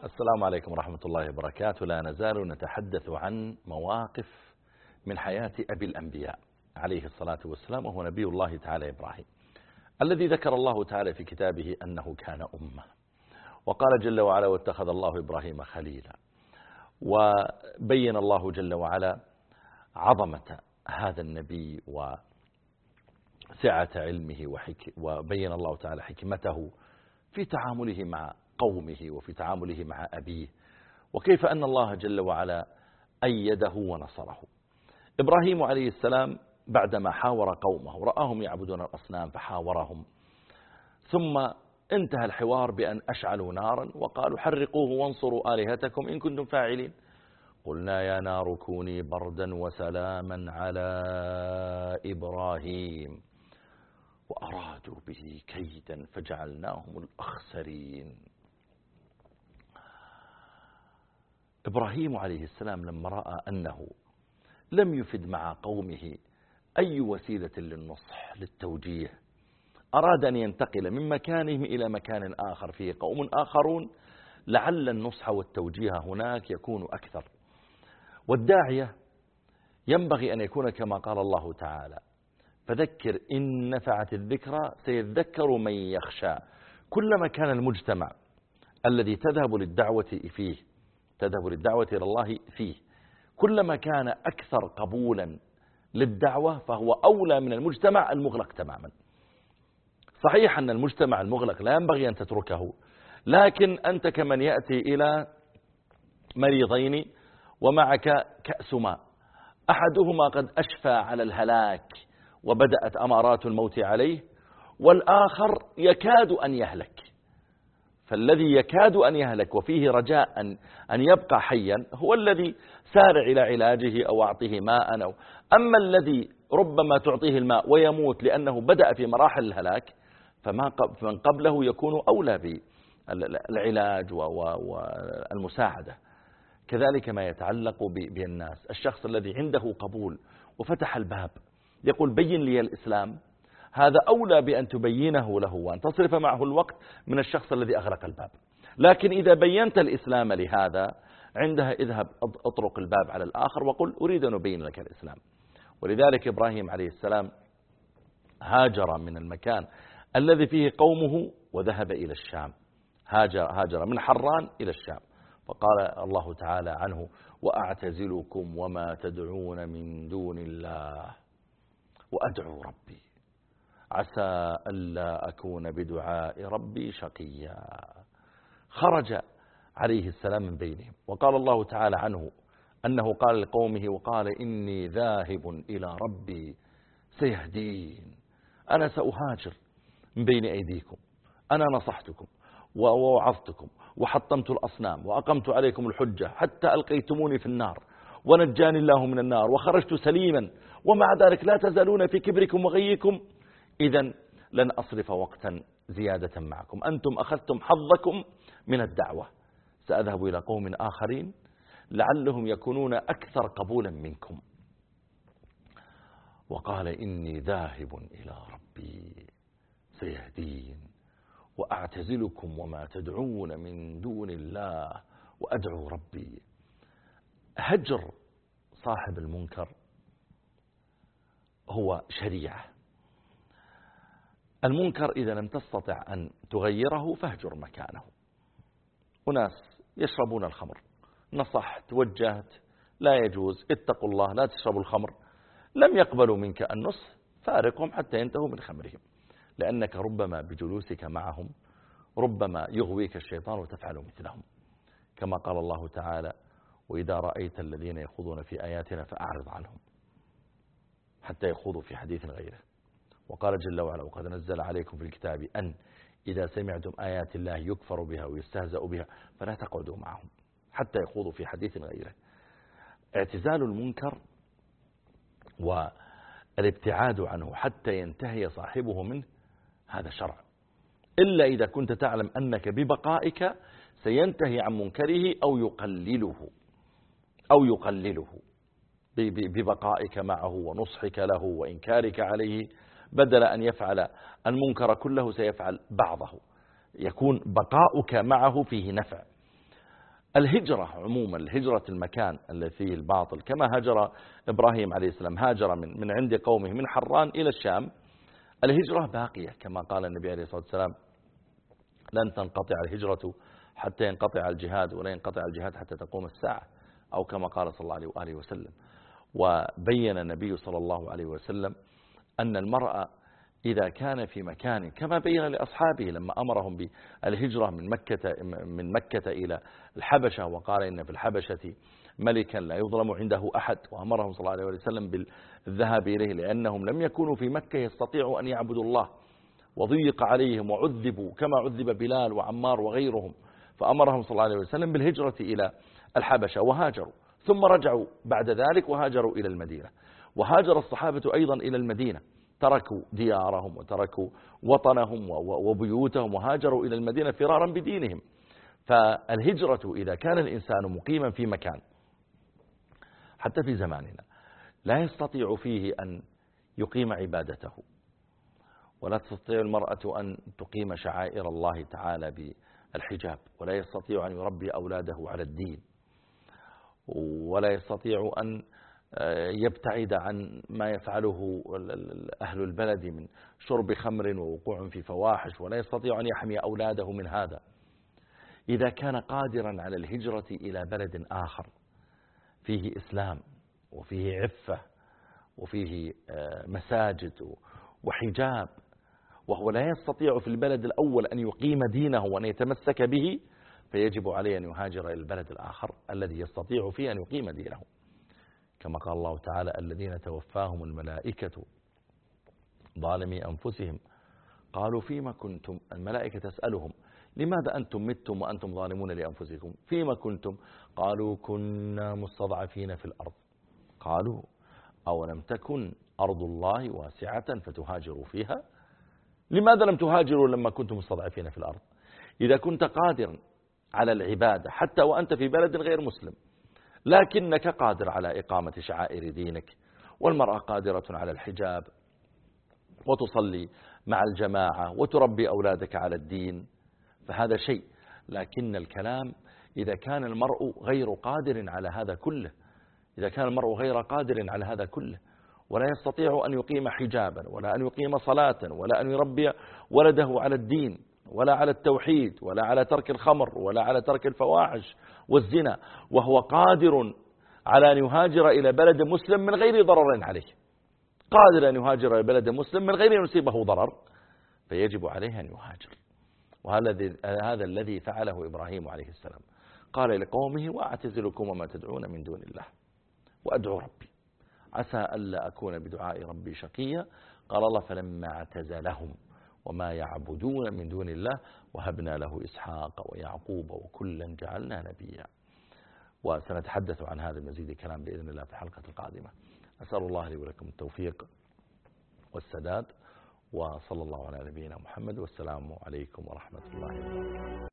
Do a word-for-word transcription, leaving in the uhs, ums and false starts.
السلام عليكم ورحمة الله وبركاته. لا نزال نتحدث عن مواقف من حياة أبي الأنبياء عليه الصلاة والسلام، وهو نبي الله تعالى إبراهيم، الذي ذكر الله تعالى في كتابه أنه كان أمة، وقال جل وعلا: واتخذ الله إبراهيم خليلا. وبين الله جل وعلا عظمة هذا النبي وسعة علمه، وبين الله تعالى حكمته في تعامله مع قومه وفي تعامله مع أبيه، وكيف أن الله جل وعلا أيده ونصره. إبراهيم عليه السلام بعدما حاور قومه رآهم يعبدون الأصنام فحاورهم، ثم انتهى الحوار بأن أشعلوا نارا وقالوا: حرقوه وانصروا آلهتكم إن كنتم فاعلين. قلنا يا نار كوني بردا وسلاما على إبراهيم وأرادوا به كيدا فجعلناهم الأخسرين. إبراهيم عليه السلام لما رأى أنه لم يفد مع قومه أي وسيلة للنصح للتوجيه، أراد أن ينتقل من مكانهم إلى مكان آخر فيه قوم آخرون لعل النصح والتوجيه هناك يكون أكثر. والداعية ينبغي أن يكون كما قال الله تعالى: فذكر إن نفعت الذكرى سيذكر من يخشى. كلما كان المجتمع الذي تذهب للدعوة فيه تذهب للدعوة إلى الله فيه كلما كان أكثر قبولا للدعوة، فهو أولى من المجتمع المغلق تماما. صحيح أن المجتمع المغلق لا ينبغي أن تتركه، لكن أنت كمن يأتي إلى مريضين ومعك كأس ماء، أحدهما قد أشفى على الهلاك وبدأت أمارات الموت عليه، والآخر يكاد أن يهلك. فالذي يكاد أن يهلك وفيه رجاء أن, أن يبقى حيا هو الذي سارع إلى علاجه أو أعطيه ماء أو أما الذي ربما تعطيه الماء ويموت لأنه بدأ في مراحل الهلاك، فما من قبله يكون أولى بالعلاج والمساعدة. كذلك ما يتعلق بالناس، الشخص الذي عنده قبول وفتح الباب يقول: بين لي الإسلام، هذا أولى بأن تبينه له وأن تصرف معه الوقت من الشخص الذي أغلق الباب. لكن إذا بينت الإسلام لهذا، عندها اذهب اطرق الباب على الآخر وقل: أريد أن أبين لك الإسلام. ولذلك إبراهيم عليه السلام هاجر من المكان الذي فيه قومه وذهب إلى الشام، هاجر, هاجر من حران إلى الشام. فقال الله تعالى عنه: وأعتزلكم وما تدعون من دون الله وأدعو ربي عسى ألا أكون بدعاء ربي شقيا. خرج عليه السلام من بينهم، وقال الله تعالى عنه أنه قال لقومه: وقال إني ذاهب إلى ربي سيهدين. أنا سأهاجر من بين أيديكم، أنا نصحتكم ووعظتكم وحطمت الأصنام وأقمت عليكم الحجة حتى ألقيتموني في النار ونجاني الله من النار وخرجت سليما، ومع ذلك لا تزالون في كبركم وغيكم، إذن لن أصرف وقتا زيادة معكم، أنتم أخذتم حظكم من الدعوة، سأذهب إلى قوم آخرين لعلهم يكونون أكثر قبولا منكم. وقال إني ذاهب إلى ربي سيهدين وأعتزلكم وما تدعون من دون الله وأدعو ربي. هجر صاحب المنكر هو شريعة. المنكر إذا لم تستطع أن تغيره فاهجر مكانه. أناس يشربون الخمر، نصحت وجهت لا يجوز، اتقوا الله لا تشربوا الخمر، لم يقبلوا منك النصح، فارقهم حتى ينتهوا من خمرهم، لأنك ربما بجلوسك معهم ربما يغويك الشيطان وتفعل مثلهم، كما قال الله تعالى: وإذا رأيت الذين يخوضون في آياتنا فأعرض عنهم حتى يخوضوا في حديث غيره. وقال جل وعلا: وقد نزل عليكم في الكتاب أن إذا سمعتم آيات الله يكفر بها ويستهزأ بها فلا تقعدوا معهم حتى يخوضوا في حديث غيره. اعتزال المنكر والابتعاد عنه حتى ينتهي صاحبه منه هذا شرع، إلا إذا كنت تعلم أنك ببقائك سينتهي عن منكره أو يقلله أو يقلله ببقائك معه ونصحك له وإنكارك عليه، بدل أن يفعل المنكر كله سيفعل بعضه، يكون بقاؤك معه فيه نفع. الهجرة عموما، الهجرة المكان الذي فيه الباطل، كما هاجر إبراهيم عليه السلام، هاجر من من عند قومه من حران إلى الشام. الهجرة باقية كما قال النبي عليه الصلاة والسلام: لن تنقطع الهجرة حتى ينقطع الجهاد، ولا ينقطع الجهاد حتى تقوم الساعة، أو كما قال صلى الله عليه وآله وسلم. وبين النبي صلى الله عليه وسلم أن المرأة إذا كان في مكان، كما بين لأصحابه لما أمرهم بالهجرة من مكة من مكة إلى الحبشة، وقال إن في الحبشة ملكا لا يظلم عنده أحد، وأمرهم صلى الله عليه وسلم بالذهاب إليه لأنهم لم يكونوا في مكة يستطيعوا أن يعبدوا الله، وضيق عليهم وعذبوا كما عذب بلال وعمار وغيرهم، فأمرهم صلى الله عليه وسلم بالهجرة إلى الحبشة وهاجروا، ثم رجعوا بعد ذلك وهاجروا إلى المدينة. وهاجر الصحابة أيضا إلى المدينة، تركوا ديارهم وتركوا وطنهم وبيوتهم وهاجروا إلى المدينة فرارا بدينهم. فالهجرة إذا كان الإنسان مقيما في مكان، حتى في زماننا، لا يستطيع فيه أن يقيم عبادته، ولا تستطيع المرأة أن تقيم شعائر الله تعالى بالحجاب، ولا يستطيع أن يربي أولاده على الدين، ولا يستطيع أن يبتعد عن ما يفعله أهل البلد من شرب خمر ووقوع في فواحش، ولا يستطيع أن يحمي أولاده من هذا. إذا كان قادرا على الهجرة إلى بلد آخر فيه إسلام وفيه عفة وفيه مساجد وحجاب، وهو لا يستطيع في البلد الأول أن يقيم دينه وأن يتمسك به، فيجب عليه أن يهاجر إلى البلد الآخر الذي يستطيع فيه أن يقيم دينه، كما قال الله تعالى: الذين توفاهم الملائكة ظالمي أنفسهم قالوا فيما كنتم. الملائكة تسألهم: لماذا أنتم متم وأنتم ظالمون لأنفسكم؟ فيما كنتم؟ قالوا كنا مستضعفين في الأرض. قالوا أولم تكن أرض الله واسعة فتهاجروا فيها؟ لماذا لم تهاجروا لما كنتم مستضعفين في الأرض؟ إذا كنت قادرا على العبادة حتى وأنت في بلد غير مسلم، لكنك قادر على إقامة شعائر دينك، والمرأة قادرة على الحجاب وتصلي مع الجماعة وتربي أولادك على الدين، فهذا شيء. لكن الكلام إذا كان المرء غير قادر على هذا كله، إذا كان المرء غير قادر على هذا كله، ولا يستطيع أن يقيم حجابا، ولا أن يقيم صلاة، ولا أن يربي ولده على الدين، ولا على التوحيد، ولا على ترك الخمر، ولا على ترك الفواحش والزنا، وهو قادر على أن يهاجر إلى بلد مسلم من غير ضرر عليه، قادر أن يهاجر إلى بلد مسلم من غير أن يصيبه ضرر، فيجب عليه أن يهاجر. وهذا الذي فعله إبراهيم عليه السلام، قال لقومه: وأعتزلكم وما تدعون من دون الله وأدعو ربي عسى ألا أكون بدعاء ربي شقيا. قال الله: فلما اعتزلهم وما يعبدون من دون الله وهبنا له إسحاق ويعقوب وكلا جعلنا نبيا. وسنتحدث عن هذا المزيد كلام بإذن الله في الحلقة القادمة. أسأل الله لي ولكم التوفيق والسداد، وصلى الله على نبينا محمد، والسلام عليكم ورحمة الله وبركاته.